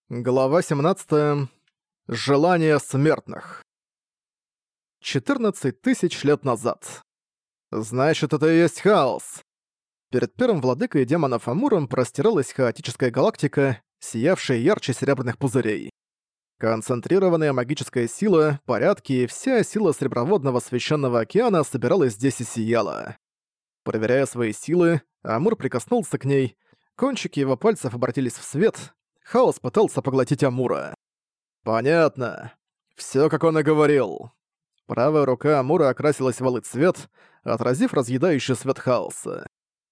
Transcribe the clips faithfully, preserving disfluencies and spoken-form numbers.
Глава семнадцатая. Желание смертных. четырнадцать тысяч лет назад. Значит, это и есть хаос. Перед первым владыкой демонов Амуром простиралась хаотическая галактика, сиявшая ярче серебряных пузырей. Концентрированная магическая сила, порядки и вся сила Среброводного Священного Океана собиралась здесь и сияла. Проверяя свои силы, Амур прикоснулся к ней, кончики его пальцев обратились в свет. Хаос пытался поглотить Амура. Понятно. Всё, как он и говорил. Правая рука Амура окрасилась в алый цвет, отразив разъедающий свет хаоса.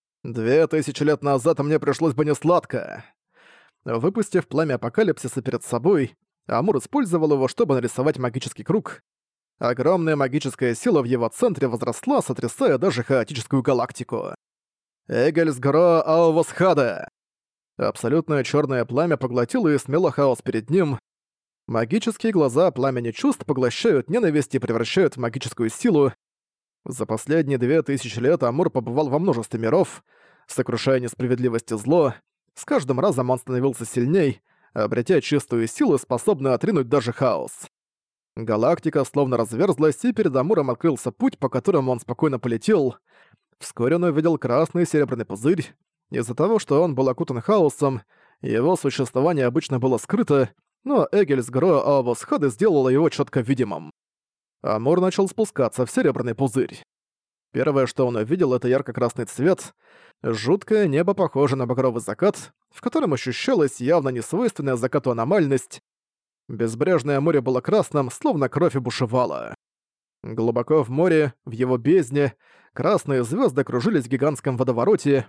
Две тысячи лет назад мне пришлось бы несладко. Выпустив пламя апокалипсиса перед собой, Амур использовал его, чтобы нарисовать магический круг. Огромная магическая сила в его центре возросла, сотрясая даже хаотическую галактику. Эгельсгро Аувасхада. Абсолютное чёрное пламя поглотило и смело хаос перед ним. Магические глаза пламени чувств поглощают ненависть и превращают в магическую силу. За последние две тысячи лет Амур побывал во множестве миров, сокрушая несправедливость и зло. С каждым разом он становился сильней, обретя чистую силу, способную отринуть даже хаос. Галактика словно разверзлась, и перед Амуром открылся путь, по которому он спокойно полетел. Вскоре он увидел красный серебряный пузырь. Из-за того, что он был окутан хаосом, его существование обычно было скрыто, но Эгельсгро Аувасхады сделала его чётко видимым. Амур начал спускаться в серебряный пузырь. Первое, что он увидел, это ярко-красный цвет, жуткое небо, похожее на багровый закат, в котором ощущалась явно несвойственная закату аномальность. Безбрежное море было красным, словно кровь и бушевала. Глубоко в море, в его бездне, красные звёзды кружились в гигантском водовороте.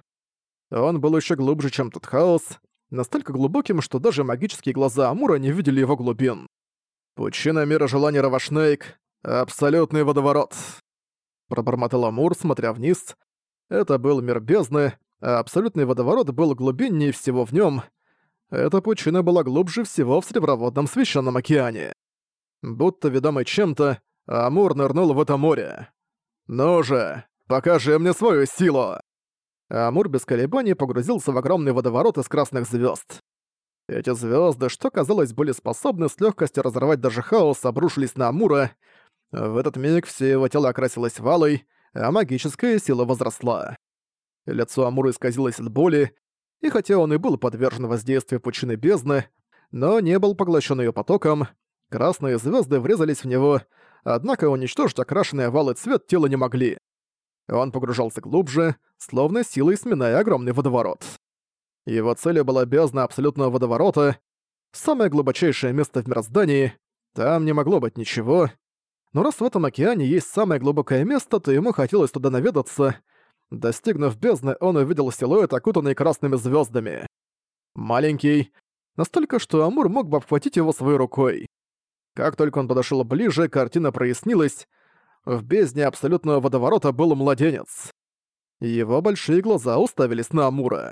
Он был ещё глубже, чем тот хаос, настолько глубоким, что даже магические глаза Амура не видели его глубин. «Пучина мира желаний Равашнейк. Абсолютный водоворот», — пробормотал Амур, смотря вниз. Это был мир бездны, а абсолютный водоворот был глубиннее всего в нём. Эта пучина была глубже всего в Среброводном Священном Океане. Будто ведомый чем-то, Амур нырнул в это море. «Ну же, покажи мне свою силу!» Амур без колебаний погрузился в огромный водоворот из красных звёзд. Эти звёзды, что казалось, были способны с лёгкостью разорвать даже хаос, обрушились на Амура. В этот миг всё его тело окрасилось в алый, а магическая сила возросла. Лицо Амура исказилось от боли, и хотя он и был подвержен воздействию пучины бездны, но не был поглощен её потоком, красные звёзды врезались в него, однако уничтожить окрашенный в алый цвет тело не могли. Он погружался глубже, словно силой сминая огромный водоворот. Его целью была бездна абсолютного водоворота, самое глубочайшее место в мироздании. Там не могло быть ничего. Но раз в этом океане есть самое глубокое место, то ему хотелось туда наведаться. Достигнув бездны, он увидел силуэт, окутанный красными звездами. Маленький, настолько, что Амур мог бы обхватить его своей рукой. Как только он подошел ближе, картина прояснилась. В бездне абсолютного водоворота был младенец. Его большие глаза уставились на Амура.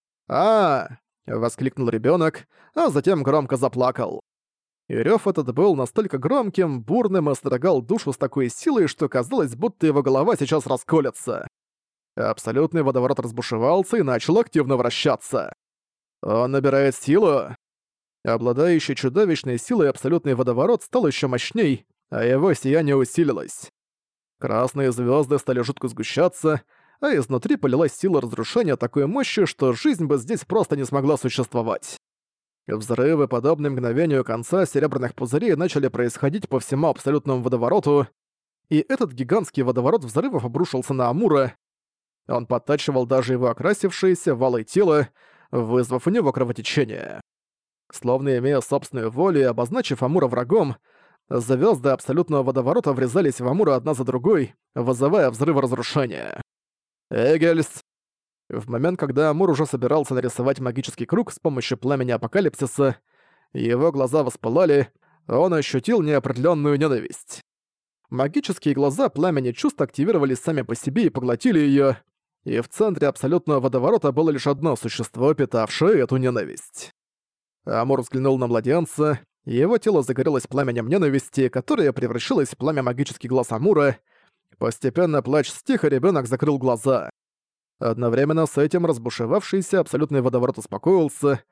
а, воскликнул ребенок, а затем громко заплакал. И рёв этот был настолько громким, бурным и строгал душу с такой силой, что казалось, будто его голова сейчас расколется. Абсолютный водоворот разбушевался и начал активно вращаться. Он набирает силу. Обладающий чудовищной силой абсолютный водоворот стал ещё мощней, а его сияние усилилось. Красные звёзды стали жутко сгущаться, а изнутри полилась сила разрушения такой мощи, что жизнь бы здесь просто не смогла существовать. Взрывы, подобные мгновению конца серебряных пузырей, начали происходить по всему абсолютному водовороту, и этот гигантский водоворот взрывов обрушился на Амура. Он подтачивал даже его окрасившееся в алое тело, вызвав у него кровотечение. Словно имея собственную волю и обозначив Амура врагом, звёзды абсолютного водоворота врезались в Амура одна за другой, вызывая взрывы разрушения. Эгельс. В момент, когда Амур уже собирался нарисовать магический круг с помощью пламени апокалипсиса, его глаза воспылали, он ощутил неопределённую ненависть. Магические глаза пламени чувств активировались сами по себе и поглотили её, и в центре абсолютного водоворота было лишь одно существо, питавшее эту ненависть. Амур взглянул на младенца, и его тело загорелось пламенем ненависти, которое превращалось в пламя магических глаз Амура. Постепенно плач стих, и ребёнок закрыл глаза. Одновременно с этим разбушевавшийся абсолютный водоворот успокоился.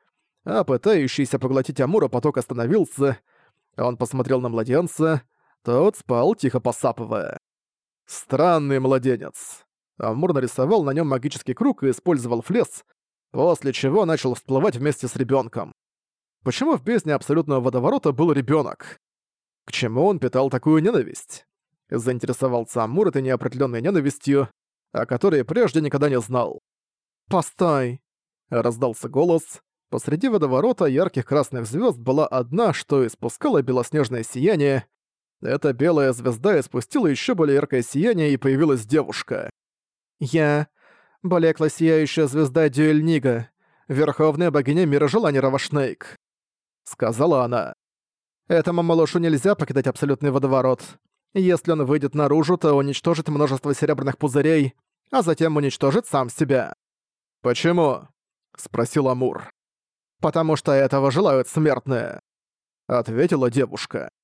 а пытающийся поглотить Амура поток остановился. Он посмотрел на младенца, тот спал, тихо посапывая. Странный младенец. Амур нарисовал на нем магический круг и использовал флес, после чего начал всплывать вместе с ребенком. Почему в бездне абсолютного водоворота был ребенок? К чему он питал такую ненависть? Заинтересовался Амур этой неопределенной ненавистью, о которой прежде никогда не знал. «Постой!» — раздался голос. Посреди водоворота ярких красных звезд была одна, что испускала белоснежное сияние. Эта белая звезда испустила еще более яркое сияние, и появилась девушка. «Я — блекло сияющая звезда Дюэльнига, верховная богиня мира желаний Равашнейк», — сказала она. «Этому малышу нельзя покидать абсолютный водоворот. Если он выйдет наружу, то уничтожит множество серебряных пузырей, а затем уничтожит сам себя». «Почему?» — спросил Амур. «Потому что этого желают смертные», — ответила девушка.